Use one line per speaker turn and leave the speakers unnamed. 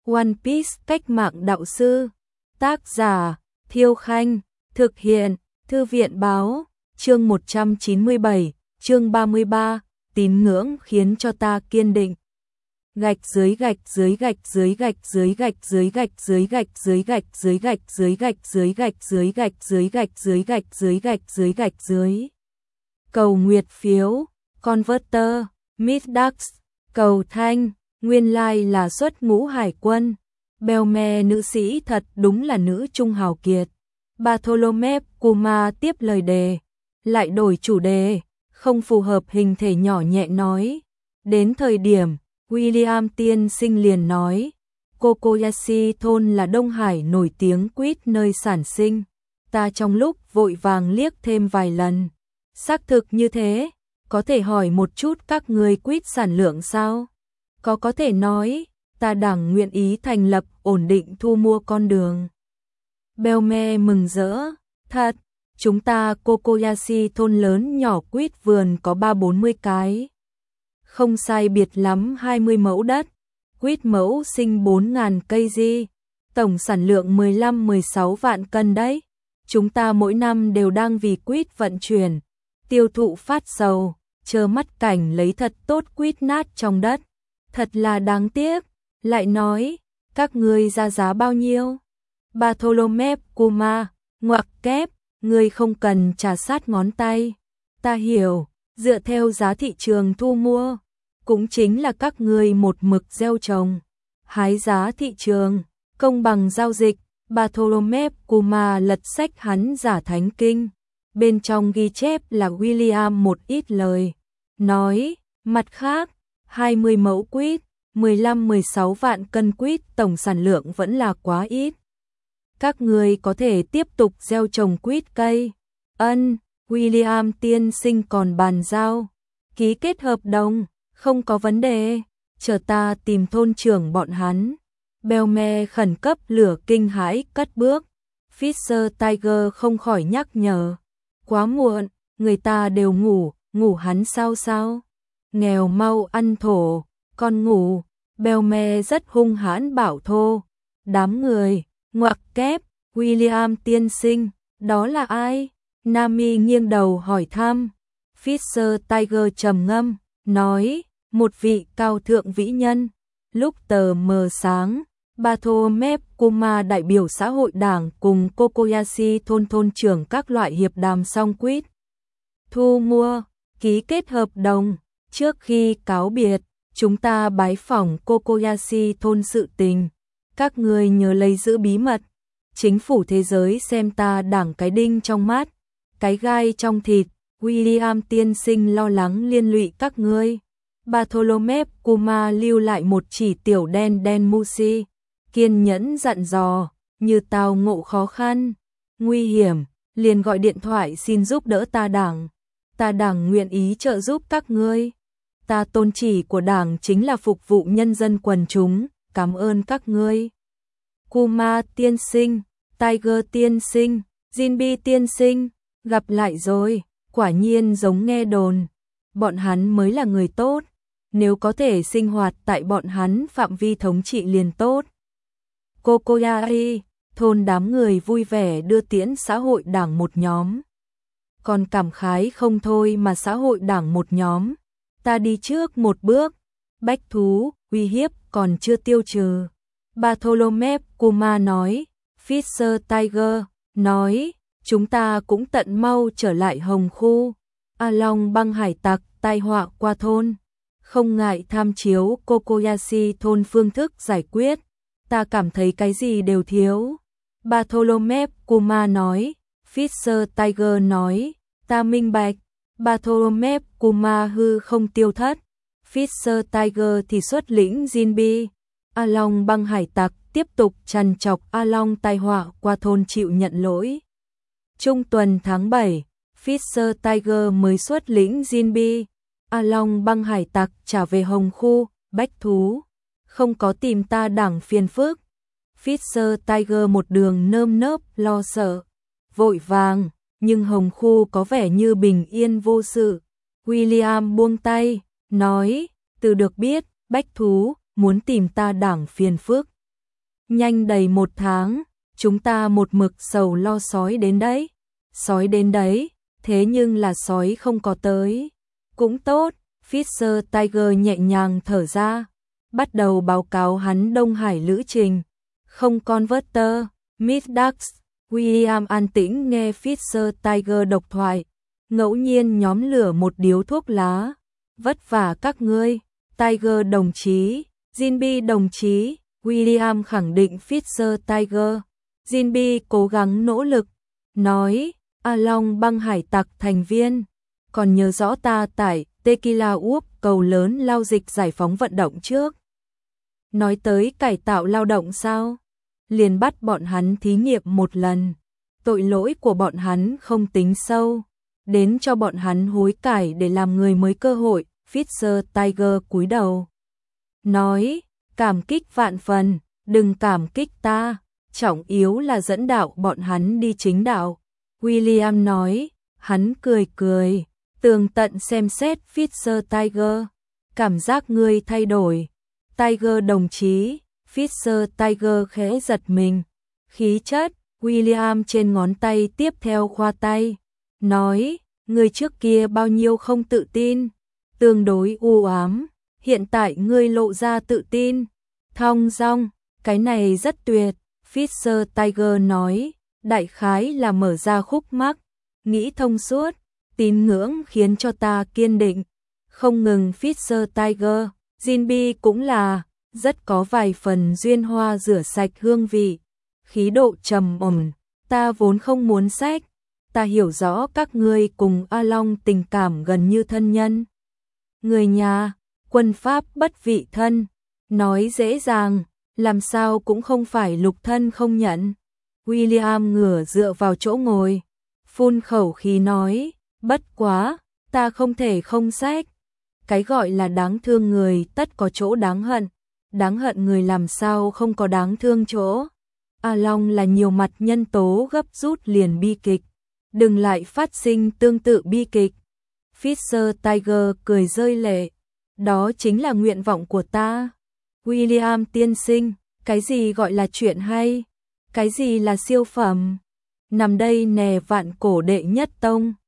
One Piece cách mạng đạo sư. Tác giả Thiêu Khanh. Thực hiện Thư viện Báo. Chương 197, chương 33, tín ngưỡng khiến cho ta kiên định. Gạch dưới gạch dưới gạch dưới gạch dưới gạch dưới gạch dưới gạch dưới gạch dưới gạch dưới gạch dưới gạch dưới gạch dưới gạch dưới gạch dưới gạch dưới gạch dưới. Cầu nguyệt phiếu, Converter, Midax, cầu thanh, nguyên lai là xuất ngũ hải quân. Belme nữ sĩ thật đúng là nữ trung hào kiệt. Bartholomew Kuma tiếp lời đề, lại đổi chủ đề, không phù hợp hình thể nhỏ nhẹ nói. Đến thời điểm, William tiên sinh liền nói, Kokoyashi thôn là Đông Hải nổi tiếng quýt nơi sản sinh. Ta trong lúc vội vàng liếc thêm vài lần. Xác thực như thế, có thể hỏi một chút các người quýt sản lượng sao? Có thể nói, ta đảng nguyện ý thành lập ổn định thu mua con đường. Belme mừng rỡ, thật, chúng ta Kokoyashi thôn lớn nhỏ quýt vườn có 30-40 cái. Không sai biệt lắm 20 mẫu đất, quýt mẫu sinh 4.000 cây di, tổng sản lượng 15-16 vạn cân đấy. Chúng ta mỗi năm đều đang vì quýt vận chuyển, tiêu thụ phát sầu, chờ mắt cảnh lấy thật tốt quýt nát trong đất. Thật là đáng tiếc, lại nói, các ngươi ra giá bao nhiêu? Bartholomew Kuma, ngoặc kép, ngươi không cần trả sát ngón tay. Ta hiểu, dựa theo giá thị trường thu mua, cũng chính là các ngươi một mực gieo trồng. Hái giá thị trường, công bằng giao dịch. Bartholomew Kuma lật sách hắn giả thánh kinh. Bên trong ghi chép là William một ít lời. Nói, mặt khác, 20 mẫu quýt, 15-16 vạn cân quýt tổng sản lượng vẫn là quá ít. Các người có thể tiếp tục gieo trồng quýt cây. Ân, William tiên sinh còn bàn giao. Ký kết hợp đồng, không có vấn đề. Chờ ta tìm thôn trưởng bọn hắn. Belme khẩn cấp lửa kinh hãi cất bước. Fisher Tiger không khỏi nhắc nhở. Quá muộn, người ta đều ngủ hắn sao? Nghèo mau ăn thổ, con ngủ. Belme rất hung hãn bảo thô. Đám người, ngoặc kép, William tiên sinh, đó là ai? Nami nghiêng đầu hỏi thăm. Fisher Tiger trầm ngâm, nói, một vị cao thượng vĩ nhân. Lúc tờ mờ sáng, Bartholomew Kuma đại biểu xã hội đảng cùng Kokoyashi thôn trưởng các loại hiệp đàm xong quýt. Thu mua, ký kết hợp đồng. Trước khi cáo biệt, chúng ta bái phỏng Kokoyashi thôn sự tình. Các người nhớ lấy giữ bí mật. Chính phủ thế giới xem ta đảng cái đinh trong mắt, cái gai trong thịt. William tiên sinh lo lắng liên lụy các ngươi. Bartholomew Kuma lưu lại một chỉ tiểu đen Musi, kiên nhẫn dặn dò, như tao ngộ khó khăn, nguy hiểm, liền gọi điện thoại xin giúp đỡ ta đảng. Ta đảng nguyện ý trợ giúp các ngươi. Ta tôn chỉ của đảng chính là phục vụ nhân dân quần chúng, cảm ơn các ngươi. Kuma tiên sinh, Tiger tiên sinh, Jinbi tiên sinh, gặp lại rồi, quả nhiên giống nghe đồn. Bọn hắn mới là người tốt, nếu có thể sinh hoạt tại bọn hắn phạm vi thống trị liền tốt. Kokoyashi, thôn đám người vui vẻ đưa tiễn xã hội đảng một nhóm. Còn cảm khái không thôi mà xã hội đảng một nhóm. Ta đi trước một bước, bách thú, uy hiếp còn chưa tiêu trừ. Bartholomew Kuma nói, Fisher Tiger nói, chúng ta cũng tận mau trở lại Hồng Khu. A Long băng hải tặc tai họa qua thôn. Không ngại tham chiếu Kokoyashi thôn phương thức giải quyết. Ta cảm thấy cái gì đều thiếu. Bartholomew Kuma nói, Fisher Tiger nói, ta minh bạch. Bartholomew Kuma hư không tiêu thất. Fisher Tiger thì xuất lĩnh Jinbi. A Long băng hải tặc tiếp tục trằn trọc A Long tai họa qua thôn chịu nhận lỗi. Trung tuần tháng 7, Fisher Tiger mới xuất lĩnh Jinbi. A Long băng hải tặc trả về Hồng Khu, bách thú. Không có tìm ta đảng phiền phức. Fisher Tiger một đường nơm nớp lo sợ, vội vàng, nhưng Hồng Khu có vẻ như bình yên vô sự. William buông tay, nói, từ được biết, bách thú muốn tìm ta đảng phiền phức. Nhanh đầy 1 tháng, chúng ta một mực sầu lo sói đến đấy. Sói đến đấy, thế nhưng là sói không có tới. Cũng tốt, Fisher Tiger nhẹ nhàng thở ra, bắt đầu báo cáo hắn Đông Hải lữ trình. Không converter, Miss Ducks, William an tĩnh nghe Fisher Tiger độc thoại, ngẫu nhiên nhóm lửa một điếu thuốc lá. Vất vả các ngươi, Tiger đồng chí, Jinbi đồng chí, William khẳng định Fisher Tiger. Jinbi cố gắng nỗ lực, nói, A Long băng hải tặc thành viên, còn nhớ rõ ta tại Tequila Úp cầu lớn lao dịch giải phóng vận động trước. Nói tới cải tạo lao động sao? Liền bắt bọn hắn thí nghiệm một lần. Tội lỗi của bọn hắn không tính sâu, đến cho bọn hắn hối cải để làm người mới cơ hội. Fisher Tiger cúi đầu, nói, cảm kích vạn phần, đừng cảm kích ta, trọng yếu là dẫn đạo bọn hắn đi chính đạo. William nói, hắn cười cười, tường tận xem xét Fisher Tiger, cảm giác ngươi thay đổi. Tiger đồng chí, Fisher Tiger khẽ giật mình, khí chất, William trên ngón tay tiếp theo khoa tay, nói, ngươi trước kia bao nhiêu không tự tin, tương đối u ám, hiện tại ngươi lộ ra tự tin, thong dong, cái này rất tuyệt. Fisher Tiger nói, đại khái là mở ra khúc mắc, nghĩ thông suốt, tín ngưỡng khiến cho ta kiên định. Không ngừng Fisher Tiger, Jinbi cũng là, rất có vài phần duyên hoa rửa sạch hương vị, khí độ trầm ổn, ta vốn không muốn sách, ta hiểu rõ các ngươi cùng A Long tình cảm gần như thân nhân. Người nhà, quân pháp bất vị thân, nói dễ dàng, làm sao cũng không phải lục thân không nhận. William ngửa dựa vào chỗ ngồi, phun khẩu khí nói, bất quá, ta không thể không sách. Cái gọi là đáng thương người tất có chỗ đáng hận người làm sao không có đáng thương chỗ. A Long là nhiều mặt nhân tố gấp rút liền bi kịch, đừng lại phát sinh tương tự bi kịch. Fisher Tiger cười rơi lệ, đó chính là nguyện vọng của ta. William tiên sinh, cái gì gọi là chuyện hay? Cái gì là siêu phẩm? Nằm đây nè vạn cổ đệ nhất tông.